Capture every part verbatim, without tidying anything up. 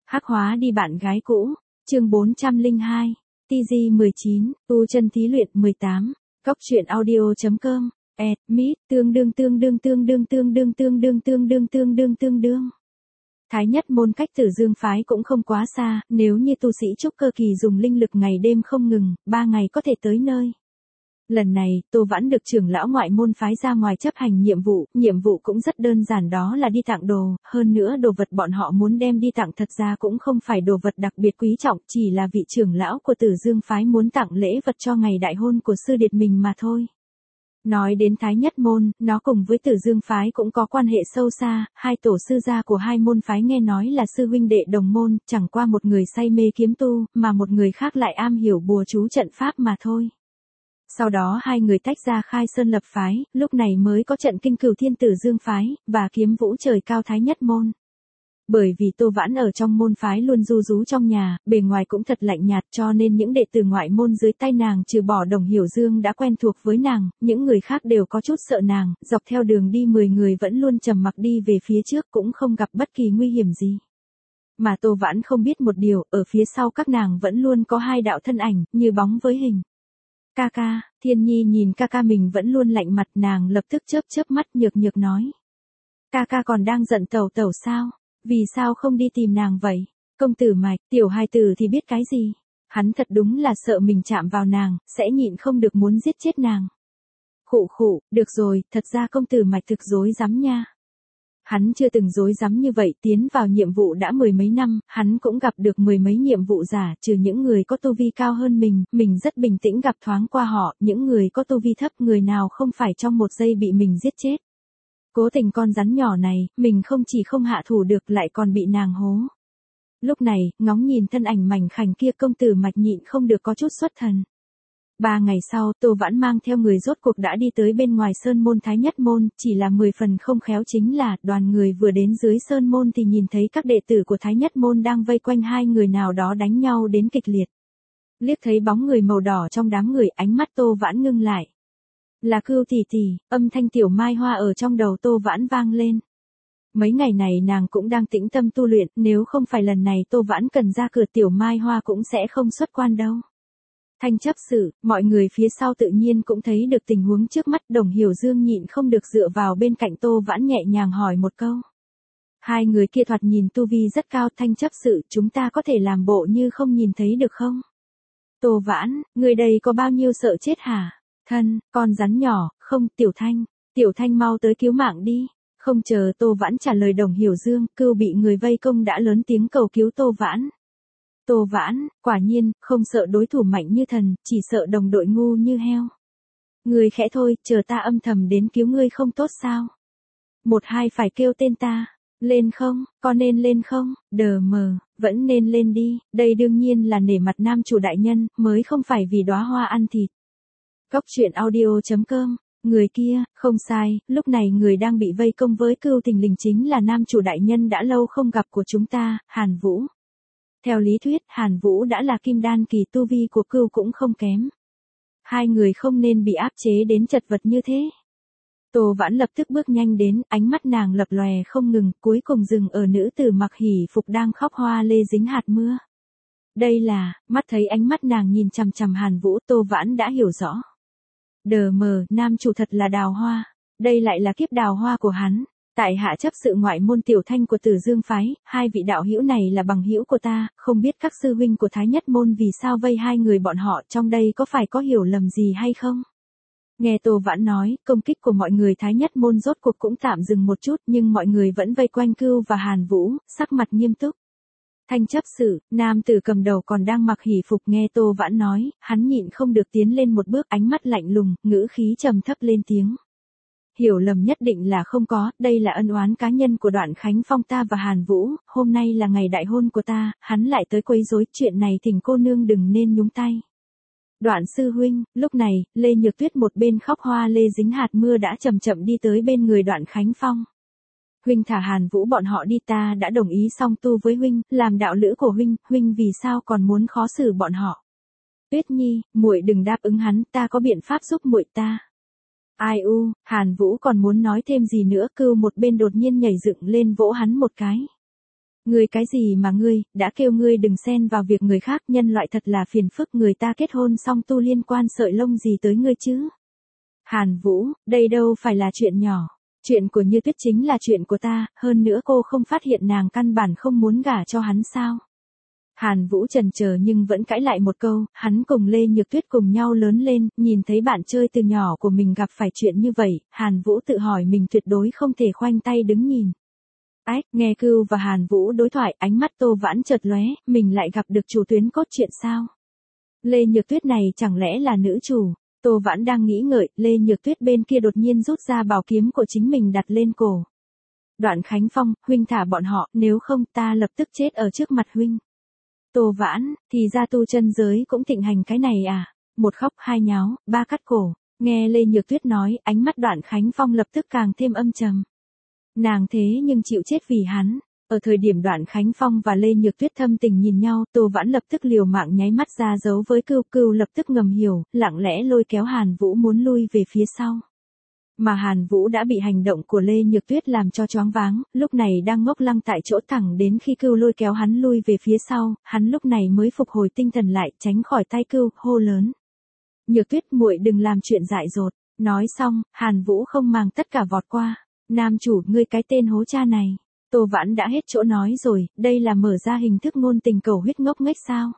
Hắc hóa đi bạn gái cũ, chương bốn trăm lẻ hai, tê giê mười chín, tu chân thí luyện mười tám, cóc truyện audio chấm com, et, mít, tương đương tương đương tương đương tương đương tương đương tương đương tương đương tương đương. Thái nhất môn cách Tử Dương phái cũng không quá xa, nếu như tu sĩ trúc cơ kỳ dùng linh lực ngày đêm không ngừng, ba ngày có thể tới nơi. Lần này, Tô Vãn được trưởng lão ngoại môn phái ra ngoài chấp hành nhiệm vụ, nhiệm vụ cũng rất đơn giản, đó là đi tặng đồ, hơn nữa đồ vật bọn họ muốn đem đi tặng thật ra cũng không phải đồ vật đặc biệt quý trọng, chỉ là vị trưởng lão của Tử Dương phái muốn tặng lễ vật cho ngày đại hôn của sư điệt mình mà thôi. Nói đến Thái nhất môn, nó cùng với Tử Dương phái cũng có quan hệ sâu xa, hai tổ sư gia của hai môn phái nghe nói là sư huynh đệ đồng môn, chẳng qua một người say mê kiếm tu, mà một người khác lại am hiểu bùa chú trận pháp mà thôi. Sau đó hai người tách ra khai sơn lập phái, lúc này mới có trận kinh cửu thiên Tử Dương phái, và kiếm vũ trời cao Thái nhất môn. Bởi vì Tô Vãn ở trong môn phái luôn ru rú trong nhà, bề ngoài cũng thật lạnh nhạt, cho nên những đệ tử ngoại môn dưới tay nàng trừ bỏ Đồng Hiểu Dương đã quen thuộc với nàng, những người khác đều có chút sợ nàng, dọc theo đường đi mười người vẫn luôn trầm mặc đi về phía trước, cũng không gặp bất kỳ nguy hiểm gì. Mà Tô Vãn không biết một điều, ở phía sau các nàng vẫn luôn có hai đạo thân ảnh, như bóng với hình. Ca ca, Thiên Nhi nhìn ca ca mình vẫn luôn lạnh mặt, nàng lập tức chớp chớp mắt nhược nhược nói. Ca ca còn đang giận tẩu tẩu sao? Vì sao không đi tìm nàng vậy? Công tử Mạch, tiểu hài tử thì biết cái gì? Hắn thật đúng là sợ mình chạm vào nàng, sẽ nhịn không được muốn giết chết nàng. Khụ khụ, được rồi, thật ra công tử Mạch thực dối rắm nha. Hắn chưa từng dối rắm như vậy, tiến vào nhiệm vụ đã mười mấy năm, hắn cũng gặp được mười mấy nhiệm vụ giả, trừ những người có tu vi cao hơn mình, mình rất bình tĩnh gặp thoáng qua họ, những người có tu vi thấp, người nào không phải trong một giây bị mình giết chết. Cố tình con rắn nhỏ này, mình không chỉ không hạ thủ được lại còn bị nàng hố. Lúc này, ngóng nhìn thân ảnh mảnh khảnh kia, công tử Mạch nhịn không được có chút xuất thần. Ba ngày sau, Tô Vãn mang theo người rốt cuộc đã đi tới bên ngoài sơn môn Thái nhất môn, chỉ là mười phần không khéo chính là, đoàn người vừa đến dưới sơn môn thì nhìn thấy các đệ tử của Thái nhất môn đang vây quanh hai người nào đó đánh nhau đến kịch liệt. Liếc thấy bóng người màu đỏ trong đám người, ánh mắt Tô Vãn ngưng lại. Là Cưu tỷ tỷ, âm thanh Tiểu Mai Hoa ở trong đầu Tô Vãn vang lên. Mấy ngày này nàng cũng đang tĩnh tâm tu luyện, nếu không phải lần này Tô Vãn cần ra cửa, Tiểu Mai Hoa cũng sẽ không xuất quan đâu. Thanh chấp sự, mọi người phía sau tự nhiên cũng thấy được tình huống trước mắt, Đồng Hiểu Dương nhịn không được dựa vào bên cạnh Tô Vãn nhẹ nhàng hỏi một câu. Hai người kia thoạt nhìn tu vi rất cao, thanh chấp sự, chúng ta có thể làm bộ như không nhìn thấy được không? Tô Vãn, người đây có bao nhiêu sợ chết hả? Thân, con rắn nhỏ, không, Tiểu Thanh, Tiểu Thanh mau tới cứu mạng đi. Không chờ Tô Vãn trả lời, Đồng Hiểu Dương, Cưu bị người vây công đã lớn tiếng cầu cứu Tô Vãn. Tô Vãn, quả nhiên, không sợ đối thủ mạnh như thần, chỉ sợ đồng đội ngu như heo. Người khẽ thôi, chờ ta âm thầm đến cứu ngươi không tốt sao? Một hai phải kêu tên ta. Lên không, có nên lên không? Đờ mờ, vẫn nên lên đi, đây đương nhiên là nể mặt nam chủ đại nhân, mới không phải vì đóa hoa ăn thịt. Cóc truyện audio chấm com, người kia, không sai, lúc này người đang bị vây công với Cưu thình lình chính là nam chủ đại nhân đã lâu không gặp của chúng ta, Hàn Vũ. Theo lý thuyết, Hàn Vũ đã là kim đan kỳ, tu vi của Cưu cũng không kém. Hai người không nên bị áp chế đến chật vật như thế. Tô Vãn lập tức bước nhanh đến, ánh mắt nàng lập lòe không ngừng, cuối cùng dừng ở nữ tử mặc hỉ phục đang khóc hoa lê dính hạt mưa. Đây là, mắt thấy ánh mắt nàng nhìn chằm chằm Hàn Vũ, Tô Vãn đã hiểu rõ. Đờ mờ, nam chủ thật là đào hoa, đây lại là kiếp đào hoa của hắn. Tại hạ chấp sự ngoại môn Tiểu Thanh của Tử Dương phái, hai vị đạo hữu này là bằng hữu của ta, không biết các sư huynh của Thái nhất môn vì sao vây hai người bọn họ, trong đây có phải có hiểu lầm gì hay không? Nghe Tô Vãn nói, công kích của mọi người Thái nhất môn rốt cuộc cũng tạm dừng một chút, nhưng mọi người vẫn vây quanh Cưu và Hàn Vũ, sắc mặt nghiêm túc. Thanh chấp sự, nam tử cầm đầu còn đang mặc hỉ phục, nghe Tô Vãn nói, hắn nhịn không được tiến lên một bước, ánh mắt lạnh lùng, ngữ khí trầm thấp lên tiếng. Hiểu lầm nhất định là không có, đây là ân oán cá nhân của Đoạn Khánh Phong ta và Hàn Vũ, hôm nay là ngày đại hôn của ta, hắn lại tới quấy rối, chuyện này thỉnh cô nương đừng nên nhúng tay. Đoạn sư huynh, lúc này, Lê Nhược Tuyết một bên khóc hoa lê dính hạt mưa đã chậm chậm đi tới bên người Đoạn Khánh Phong. Huynh thả Hàn Vũ bọn họ đi, ta đã đồng ý song tu với huynh, làm đạo lữ của huynh, huynh vì sao còn muốn khó xử bọn họ? Tuyết Nhi, muội đừng đáp ứng hắn, ta có biện pháp giúp muội ta. Ai u, Hàn Vũ còn muốn nói thêm gì nữa, Cưu một bên đột nhiên nhảy dựng lên vỗ hắn một cái. Ngươi cái gì mà ngươi, đã kêu ngươi đừng xen vào việc người khác, nhân loại thật là phiền phức, người ta kết hôn xong tu liên quan sợi lông gì tới ngươi chứ. Hàn Vũ, đây đâu phải là chuyện nhỏ. Chuyện của Như Tuyết chính là chuyện của ta, hơn nữa cô không phát hiện nàng căn bản không muốn gả cho hắn sao. Hàn Vũ chần chờ nhưng vẫn cãi lại một câu, hắn cùng Lê Nhược Tuyết cùng nhau lớn lên, nhìn thấy bạn chơi từ nhỏ của mình gặp phải chuyện như vậy, Hàn Vũ tự hỏi mình tuyệt đối không thể khoanh tay đứng nhìn. Ách, nghe Cưu và Hàn Vũ đối thoại, ánh mắt Tô Vãn chợt lóe, mình lại gặp được chủ tuyến cốt truyện sao? Lê Nhược Tuyết này chẳng lẽ là nữ chủ? Tô Vãn đang nghĩ ngợi, Lê Nhược Tuyết bên kia đột nhiên rút ra bảo kiếm của chính mình đặt lên cổ. Đoạn Khánh Phong, huynh thả bọn họ, nếu không ta lập tức chết ở trước mặt huynh. Tô Vãn, thì ra tu chân giới cũng thịnh hành cái này à? Một khóc hai nháo, ba cắt cổ. Nghe Lê Nhược Tuyết nói, ánh mắt Đoạn Khánh Phong lập tức càng thêm âm trầm. Nàng thế nhưng chịu chết vì hắn. Ở thời điểm Đoạn Khánh Phong và Lê Nhược Tuyết thâm tình nhìn nhau, Tô Vãn lập tức liều mạng nháy mắt ra dấu với Cưu, Cưu lập tức ngầm hiểu, lặng lẽ lôi kéo Hàn Vũ muốn lui về phía sau. Mà Hàn Vũ đã bị hành động của Lê Nhược Tuyết làm cho choáng váng, lúc này đang ngốc lăng tại chỗ thẳng đến khi Cưu lôi kéo hắn lui về phía sau, hắn lúc này mới phục hồi tinh thần lại, tránh khỏi tay Cưu, hô lớn. Nhược Tuyết muội đừng làm chuyện dại dột. Nói xong, Hàn Vũ không màng tất cả vọt qua. Nam chủ, ngươi cái tên hố cha này. Tô Vãn đã hết chỗ nói rồi, đây là mở ra hình thức ngôn tình cầu huyết ngốc nghếch sao?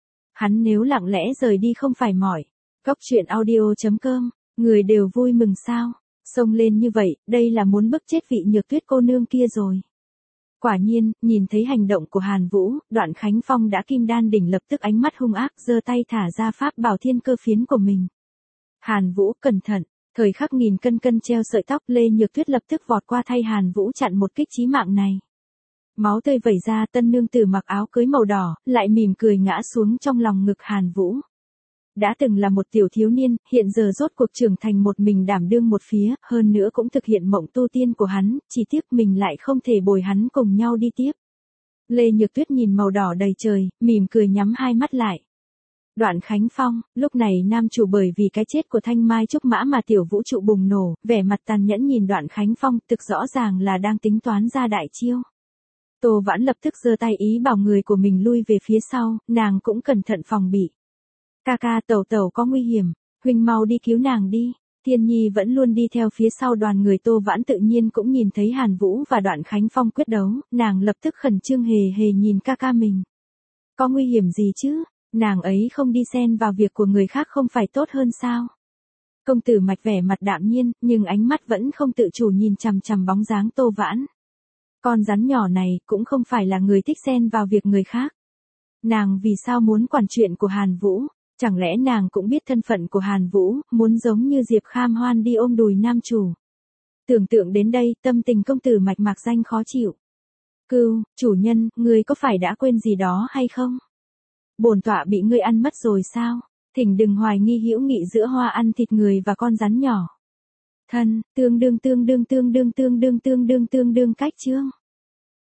Hắn nếu lặng lẽ rời đi không phải mỏi. Cốc truyện audio chấm com, người đều vui mừng sao? Xông lên như vậy, đây là muốn bức chết vị Nhược Tuyết cô nương kia rồi. Quả nhiên, nhìn thấy hành động của Hàn Vũ, Đoạn Khánh Phong đã kim đan đỉnh lập tức ánh mắt hung ác, giơ tay thả ra pháp bảo thiên cơ phiến của mình. Hàn Vũ, cẩn thận. Thời khắc nghìn cân cân treo sợi tóc, Lê Nhược Tuyết lập tức vọt qua thay Hàn Vũ chặn một kích chí mạng này. Máu tươi vẩy ra, tân nương tử mặc áo cưới màu đỏ, lại mỉm cười ngã xuống trong lòng ngực Hàn Vũ. Đã từng là một tiểu thiếu niên, hiện giờ rốt cuộc trưởng thành một mình đảm đương một phía, hơn nữa cũng thực hiện mộng tu tiên của hắn, chỉ tiếc mình lại không thể bồi hắn cùng nhau đi tiếp. Lê Nhược Tuyết nhìn màu đỏ đầy trời, mỉm cười nhắm hai mắt lại. Đoạn Khánh Phong, lúc này nam chủ bởi vì cái chết của Thanh Mai Trúc Mã mà tiểu vũ trụ bùng nổ, vẻ mặt tàn nhẫn nhìn Đoạn Khánh Phong, thực rõ ràng là đang tính toán ra đại chiêu. Tô Vãn lập tức giơ tay ý bảo người của mình lui về phía sau, nàng cũng cẩn thận phòng bị. Ca ca, tẩu tẩu có nguy hiểm, huynh mau đi cứu nàng đi. Thiên Nhi vẫn luôn đi theo phía sau đoàn người, Tô Vãn tự nhiên cũng nhìn thấy Hàn Vũ và Đoạn Khánh Phong quyết đấu, nàng lập tức khẩn trương hề hề nhìn ca ca mình. Có nguy hiểm gì chứ? Nàng ấy không đi xen vào việc của người khác không phải tốt hơn sao? Công tử Mạch vẻ mặt đạm nhiên, nhưng ánh mắt vẫn không tự chủ nhìn chằm chằm bóng dáng Tô Vãn. Con rắn nhỏ này cũng không phải là người thích xen vào việc người khác. Nàng vì sao muốn quản chuyện của Hàn Vũ? Chẳng lẽ nàng cũng biết thân phận của Hàn Vũ, muốn giống như Diệp Kham Hoan đi ôm đùi nam chủ? Tưởng tượng đến đây, tâm tình công tử Mạch mạc danh khó chịu. Cưu, chủ nhân, ngươi có phải đã quên gì đó hay không? Bổn tọa bị ngươi ăn mất rồi sao? Thỉnh đừng hoài nghi hữu nghị giữa hoa ăn thịt người và con rắn nhỏ. Thân, tương đương tương đương tương đương tương đương tương đương tương đương cách chương.